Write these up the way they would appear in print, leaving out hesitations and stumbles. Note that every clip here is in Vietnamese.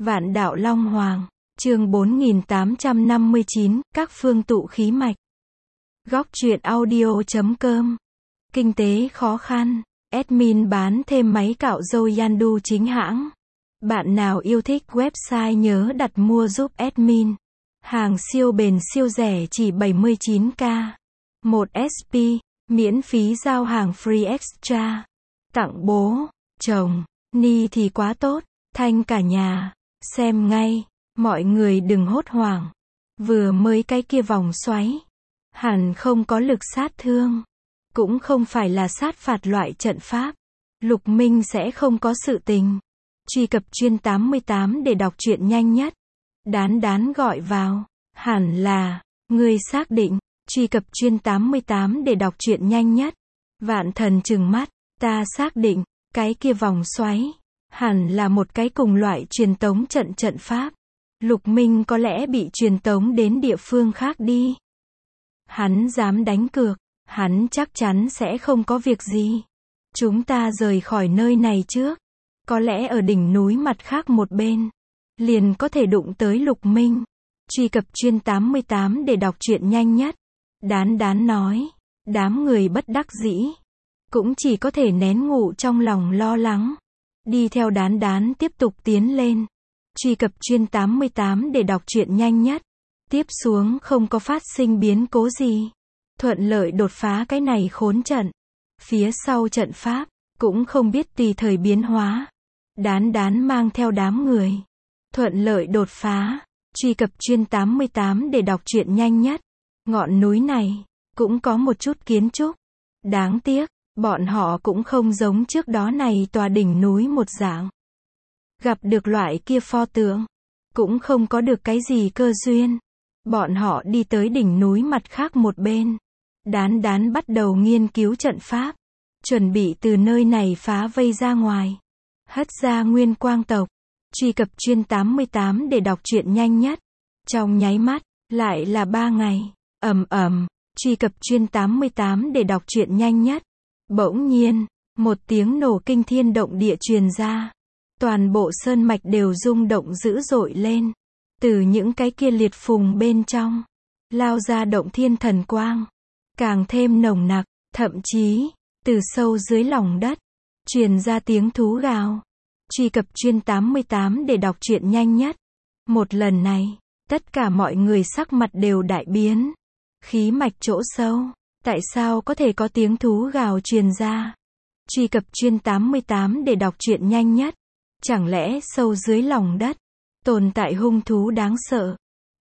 Vạn đạo Long Hoàng, chương 4859, các phương tụ khí mạch. Góc truyện audio.com. Kinh tế khó khăn, admin bán thêm máy cạo râu Yandu chính hãng. Bạn nào yêu thích website nhớ đặt mua giúp admin. Hàng siêu bền siêu rẻ chỉ 79k. 1 SP, miễn phí giao hàng free extra. Tặng bố, chồng, ni thì quá tốt, thanh cả nhà. Xem ngay, mọi người đừng hốt hoảng. Vừa mới cái kia vòng xoáy, hẳn không có lực sát thương, cũng không phải là sát phạt loại trận pháp. Lục Minh sẽ không có sự tình. Truy cập chuyên 88 để đọc truyện nhanh nhất. Đán gọi vào. Hẳn là, ngươi xác định. Truy cập chuyên 88 để đọc truyện nhanh nhất. Vạn Thần trừng mắt, ta xác định, cái kia vòng xoáy, hẳn là một cái cùng loại truyền tống trận pháp. Lục Minh có lẽ bị truyền tống đến địa phương khác đi. Hắn dám đánh cược, hắn chắc chắn sẽ không có việc gì. Chúng ta rời khỏi nơi này trước. Có lẽ ở đỉnh núi mặt khác một bên, liền có thể đụng tới Lục Minh. Truy cập chuyên 88 để đọc truyện nhanh nhất. Đán nói. Đám người bất đắc dĩ, cũng chỉ có thể nén ngụ trong lòng lo lắng. Đi theo đán tiếp tục tiến lên. Truy cập chuyên 88 để đọc truyện nhanh nhất. Tiếp xuống không có phát sinh biến cố gì. Thuận lợi đột phá cái này khốn trận. Phía sau trận pháp, cũng không biết tùy thời biến hóa. Đán mang theo đám người. Thuận lợi đột phá. Truy cập chuyên 88 để đọc truyện nhanh nhất. Ngọn núi này, cũng có một chút kiến trúc. Đáng tiếc, bọn họ cũng không giống trước đó này tòa đỉnh núi một dạng. Gặp được loại kia pho tượng, cũng không có được cái gì cơ duyên. Bọn họ đi tới đỉnh núi mặt khác một bên. Đán bắt đầu nghiên cứu trận pháp. Chuẩn bị từ nơi này phá vây ra ngoài. Hất ra nguyên quang tộc. Truy cập chuyên 88 để đọc truyện nhanh nhất. Trong nháy mắt, lại là 3 ngày. Truy cập chuyên 88 để đọc truyện nhanh nhất. Bỗng nhiên, một tiếng nổ kinh thiên động địa truyền ra. Toàn bộ sơn mạch đều rung động dữ dội lên. Từ những cái kia liệt phùng bên trong, lao ra động thiên thần quang. Càng thêm nồng nặc, thậm chí, từ sâu dưới lòng đất, truyền ra tiếng thú gào. Truy cập chuyên 88 để đọc truyện nhanh nhất. Một lần này, tất cả mọi người sắc mặt đều đại biến. Khí mạch chỗ sâu, tại sao có thể có tiếng thú gào truyền ra? Truy cập chuyên 88 để đọc truyện nhanh nhất. Chẳng lẽ sâu dưới lòng đất, tồn tại hung thú đáng sợ?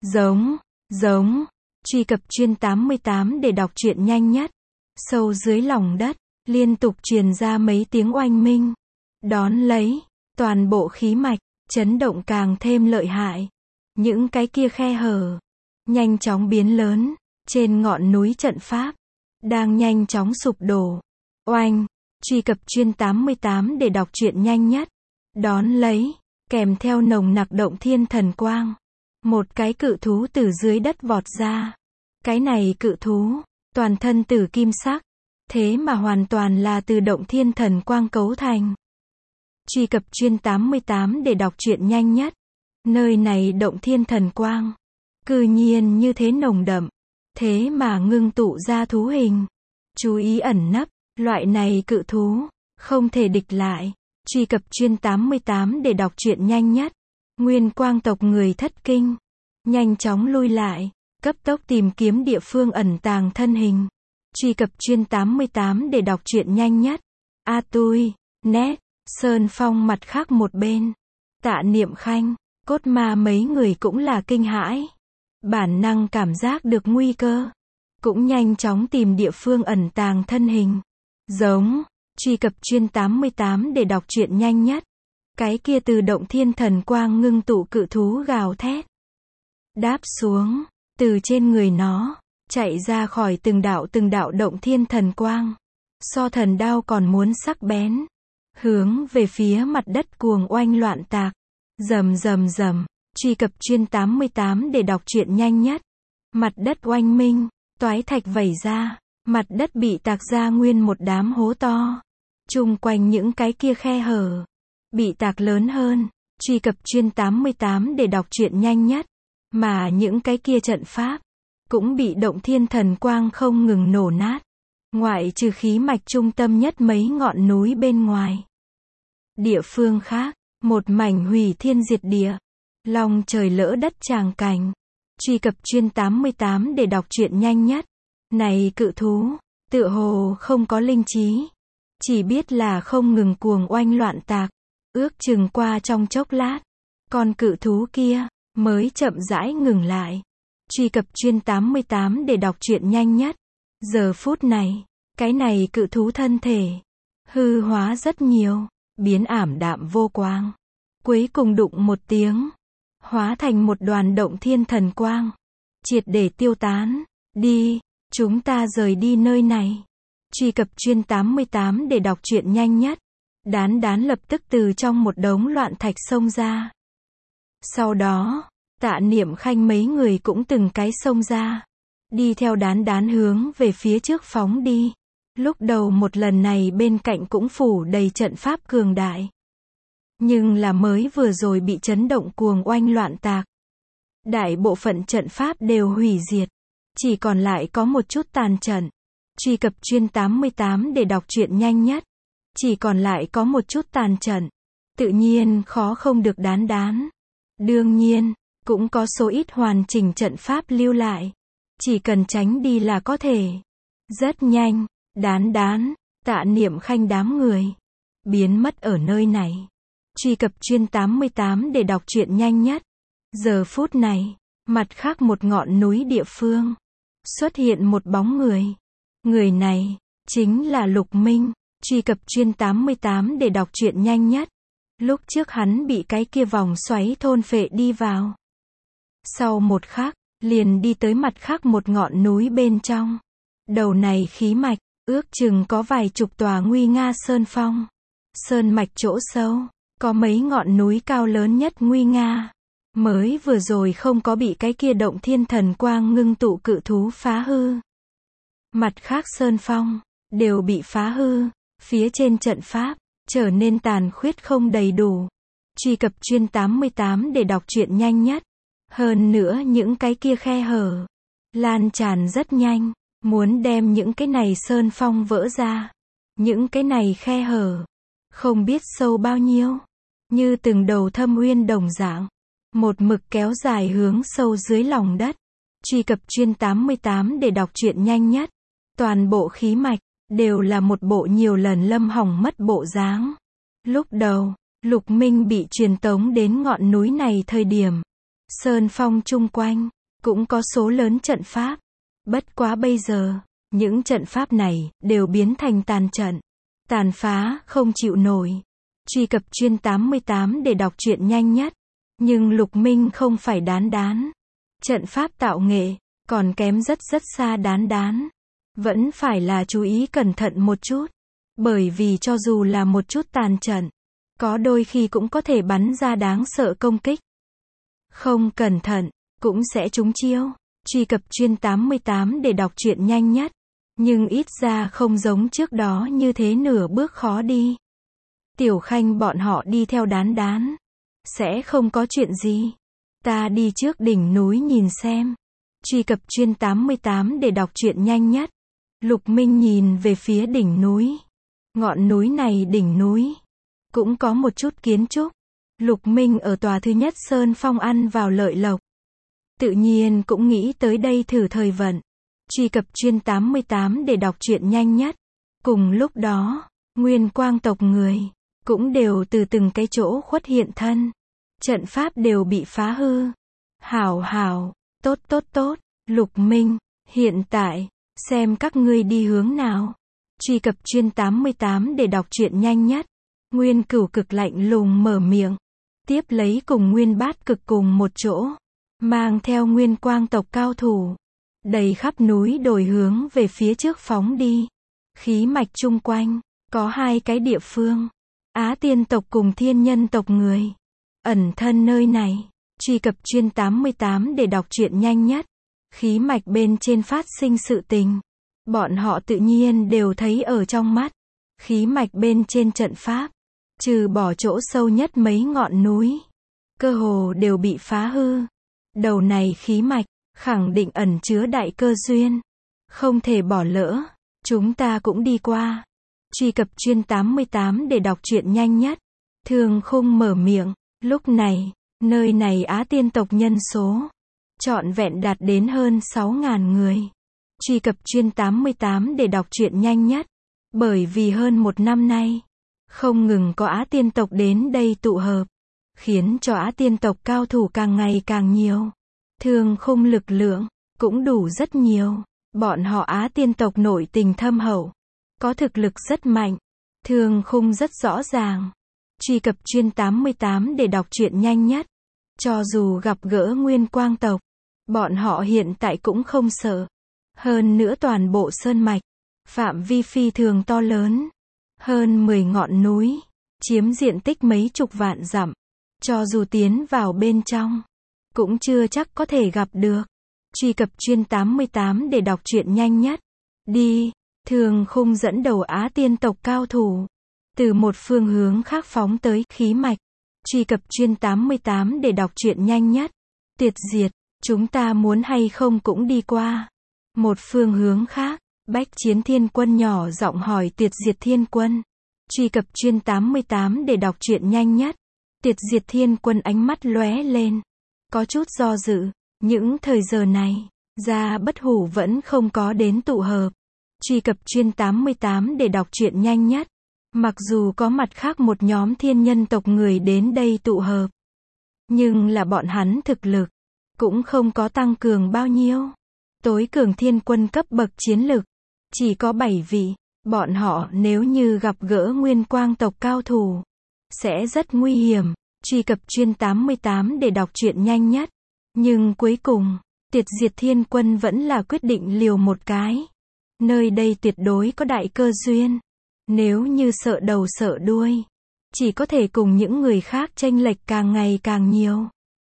Giống. Truy cập chuyên 88 để đọc truyện nhanh nhất. Sâu dưới lòng đất, liên tục truyền ra mấy tiếng oanh minh. Đón lấy, toàn bộ khí mạch, chấn động càng thêm lợi hại. Những cái kia khe hở, nhanh chóng biến lớn. Trên ngọn núi trận pháp, đang nhanh chóng sụp đổ. Oanh. Truy cập chuyên 88 để đọc truyện nhanh nhất. Đón lấy, kèm theo nồng nặc động thiên thần quang. Một cái cự thú từ dưới đất vọt ra. Cái này cự thú, toàn thân tử kim sắc. Thế mà hoàn toàn là từ động thiên thần quang cấu thành. Truy cập chuyên 88 để đọc truyện nhanh nhất. Nơi này động thiên thần quang, cư nhiên như thế nồng đậm. Thế mà ngưng tụ ra thú hình. Chú ý ẩn nấp, loại này cự thú, không thể địch lại. Truy cập chuyên 88 để đọc truyện nhanh nhất. Nguyên quang tộc người thất kinh. Nhanh chóng lui lại, cấp tốc tìm kiếm địa phương ẩn tàng thân hình. Truy cập chuyên 88 để đọc truyện nhanh nhất. A Tui, Nét, Sơn Phong mặt khác một bên. Tạ Niệm Khanh, Cốt Ma mấy người cũng là kinh hãi. Bản năng cảm giác được nguy cơ, cũng nhanh chóng tìm địa phương ẩn tàng thân hình. Giống. Truy cập chuyên 88 để đọc truyện nhanh nhất. Cái kia từ động thiên thần quang ngưng tụ cự thú gào thét. Đáp xuống, từ trên người nó, chạy ra khỏi từng đạo động thiên thần quang. So thần đao còn muốn sắc bén. Hướng về phía mặt đất cuồng oanh loạn tạc. Rầm. Truy cập chuyên 88 để đọc truyện nhanh nhất. Mặt đất oanh minh, toái thạch vẩy ra. Mặt đất bị tạc ra nguyên một đám hố to. Chung quanh những cái kia khe hở, bị tạc lớn hơn. Truy cập chuyên 88 để đọc truyện nhanh nhất. Mà những cái kia trận pháp cũng bị động thiên thần quang không ngừng nổ nát. Ngoại trừ khí mạch trung tâm nhất mấy ngọn núi bên ngoài. Địa phương khác, một mảnh hủy thiên diệt địa. Long trời lỡ đất tràng cảnh. Truy cập chuyên 88 để đọc truyện nhanh nhất. Này cự thú, tựa hồ không có linh trí. Chỉ biết là không ngừng cuồng oanh loạn tạc. Ước chừng qua trong chốc lát. Con cự thú kia mới chậm rãi ngừng lại. Truy cập chuyên 88 để đọc truyện nhanh nhất. Giờ phút này, cái này cự thú thân thể hư hóa rất nhiều, biến ảm đạm vô quang. Cuối cùng đụng một tiếng, hóa thành một đoàn động thiên thần quang, triệt để tiêu tán. Đi, chúng ta rời đi nơi này. Truy cập chuyên 88 để đọc truyện nhanh nhất. Đán đán lập tức từ trong một đống loạn thạch xông ra. Sau đó, Tạ Niệm Khanh mấy người cũng từng cái xông ra. Đi theo đán đán hướng về phía trước phóng đi. Lúc đầu một lần này bên cạnh cũng phủ đầy trận pháp cường đại. Nhưng là mới vừa rồi bị chấn động cuồng oanh loạn tạc. Đại bộ phận trận pháp đều hủy diệt. Chỉ còn lại có một chút tàn trận. Truy cập chuyên 88 để đọc truyện nhanh nhất. Chỉ còn lại có một chút tàn trận. Tự nhiên khó không được đán đán. Đương nhiên, cũng có số ít hoàn chỉnh trận pháp lưu lại. Chỉ cần tránh đi là có thể. Rất nhanh, đán đán, Tạ Niệm Khanh đám người biến mất ở nơi này. Truy cập chuyên 88 để đọc truyện nhanh nhất. Giờ phút này, mặt khác một ngọn núi địa phương, xuất hiện một bóng người. Người này, chính là Lục Minh. Truy cập chuyên 88 để đọc truyện nhanh nhất. Lúc trước hắn bị cái kia vòng xoáy thôn phệ đi vào. Sau một khắc, liền đi tới mặt khác một ngọn núi bên trong. Đầu này khí mạch, ước chừng có vài chục tòa nguy nga sơn phong. Sơn mạch chỗ sâu, có mấy ngọn núi cao lớn nhất nguy nga. Mới vừa rồi không có bị cái kia động thiên thần quang ngưng tụ cự thú phá hư. Mặt khác sơn phong, đều bị phá hư. Phía trên trận pháp, trở nên tàn khuyết không đầy đủ. Truy cập chuyên 88 để đọc truyện nhanh nhất. Hơn nữa những cái kia khe hở lan tràn rất nhanh. Muốn đem những cái này sơn phong vỡ ra. Những cái này khe hở không biết sâu bao nhiêu. Như từng đầu thâm uyên đồng dạng. Một mực kéo dài hướng sâu dưới lòng đất. Truy cập chuyên 88 để đọc truyện nhanh nhất. Toàn bộ khí mạch đều là một bộ nhiều lần lâm hỏng mất bộ dáng. Lúc đầu, Lục Minh bị truyền tống đến ngọn núi này thời điểm. Sơn phong chung quanh, cũng có số lớn trận pháp. Bất quá bây giờ, những trận pháp này, đều biến thành tàn trận. Tàn phá, không chịu nổi. Truy cập chuyên 88 để đọc truyện nhanh nhất. Nhưng Lục Minh không phải đán đán. Trận pháp tạo nghệ, còn kém rất xa đán đán. Vẫn phải là chú ý cẩn thận một chút. Bởi vì cho dù là một chút tàn trận, có đôi khi cũng có thể bắn ra đáng sợ công kích. Không cẩn thận, cũng sẽ trúng chiêu. Truy cập chuyên 88 để đọc truyện nhanh nhất. Nhưng ít ra không giống trước đó như thế nửa bước khó đi. Tiểu Khanh bọn họ đi theo đán đán. Sẽ không có chuyện gì. Ta đi trước đỉnh núi nhìn xem. Truy cập chuyên 88 để đọc truyện nhanh nhất. Lục Minh nhìn về phía đỉnh núi. Ngọn núi này đỉnh núi cũng có một chút kiến trúc. Lục Minh ở tòa thứ nhất sơn phong ăn vào lợi lộc. Tự nhiên cũng nghĩ tới đây thử thời vận. Truy cập chuyên 88 để đọc truyện nhanh nhất. Cùng lúc đó, Nguyên Quang tộc người cũng đều từ từng cái chỗ khuất hiện thân. Trận pháp đều bị phá hư. Hảo, tốt. Lục Minh, hiện tại xem các ngươi đi hướng nào. Truy cập chuyên 88 để đọc truyện nhanh nhất. Nguyên Cửu cực lạnh lùng mở miệng. Tiếp lấy cùng Nguyên Bát cực cùng một chỗ. Mang theo Nguyên Quang tộc cao thủ. Đầy khắp núi đồi hướng về phía trước phóng đi. Khí mạch chung quanh, có hai cái địa phương. Á Tiên tộc cùng Thiên Nhân tộc người ẩn thân nơi này. Truy cập chuyên 88 để đọc truyện nhanh nhất. Khí mạch bên trên phát sinh sự tình. Bọn họ tự nhiên đều thấy ở trong mắt. Khí mạch bên trên trận pháp. Trừ bỏ chỗ sâu nhất mấy ngọn núi. cơ hồ đều bị phá hư. Đầu này khí mạch, khẳng định ẩn chứa đại cơ duyên. Không thể bỏ lỡ. Chúng ta cũng đi qua. Truy cập Chuyên 88 để đọc truyện nhanh nhất. Thương Khung mở miệng. Lúc này, nơi này Á Tiên tộc nhân số trọn vẹn đạt đến hơn 6.000 người. Truy cập Chuyên 88 để đọc truyện nhanh nhất. Bởi vì hơn một năm nay, không ngừng có Á Tiên tộc đến đây tụ hợp, khiến cho Á Tiên tộc cao thủ càng ngày càng nhiều. Thương Khung lực lượng cũng đủ rất nhiều. Bọn họ Á Tiên tộc nội tình thâm hậu, có thực lực rất mạnh. Thương Khung rất rõ ràng. Truy cập Chuyên 88 để đọc truyện nhanh nhất. Cho dù gặp gỡ Nguyên Quang tộc, bọn họ hiện tại cũng không sợ. Hơn nữa toàn bộ sơn mạch, phạm vi phi thường to lớn. Hơn 10 ngọn núi, chiếm diện tích mấy chục vạn dặm. Cho dù tiến vào bên trong, cũng chưa chắc có thể gặp được. Truy cập Chuyên 88 để đọc truyện nhanh nhất. Đi, Thương Khung dẫn đầu Á Tiên tộc cao thủ, từ một phương hướng khác phóng tới khí mạch. Truy cập Chuyên 88 để đọc truyện nhanh nhất. Tiệt diệt, chúng ta muốn hay không cũng đi qua. Một phương hướng khác, Bách Chiến Thiên Quân nhỏ giọng hỏi Tiệt Diệt Thiên Quân. Truy cập Chuyên 88 để đọc truyện nhanh nhất. Tiệt Diệt Thiên Quân ánh mắt lóe lên, có chút do dự. Những thời giờ này, Gia Bất Hủ vẫn không có đến tụ hợp. Truy cập Chuyên 88 để đọc truyện nhanh nhất. Mặc dù có mặt khác một nhóm thiên nhân tộc người đến đây tụ hợp, nhưng là bọn hắn thực lực cũng không có tăng cường bao nhiêu. Tối cường thiên quân cấp bậc chiến lực chỉ có 7 vị. Bọn họ nếu như gặp gỡ Nguyên Quang tộc cao thủ, sẽ rất nguy hiểm. Truy cập Chuyên 88 để đọc truyện nhanh nhất. Nhưng cuối cùng, Tiệt Diệt Thiên Quân vẫn là quyết định liều một cái. Nơi đây tuyệt đối có đại cơ duyên. Nếu như sợ đầu sợ đuôi, chỉ có thể cùng những người khác chênh lệch càng ngày càng nhiều.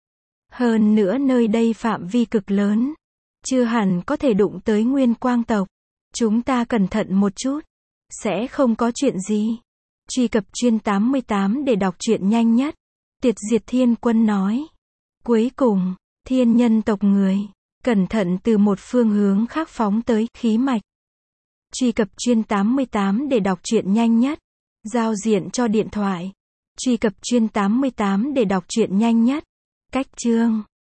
Hơn nữa nơi đây phạm vi cực lớn, chưa hẳn có thể đụng tới Nguyên Quang tộc. Chúng ta cẩn thận một chút, sẽ không có chuyện gì. Truy cập Chuyên 88 để đọc truyện nhanh nhất. Tiệt Diệt Thiên Quân nói. Cuối cùng, thiên nhân tộc người cẩn thận từ một phương hướng khác phóng tới khí mạch. Truy cập Chuyên 88 để đọc truyện nhanh nhất. Giao diện cho điện thoại. Truy cập Chuyên 88 để đọc truyện nhanh nhất. Cách chương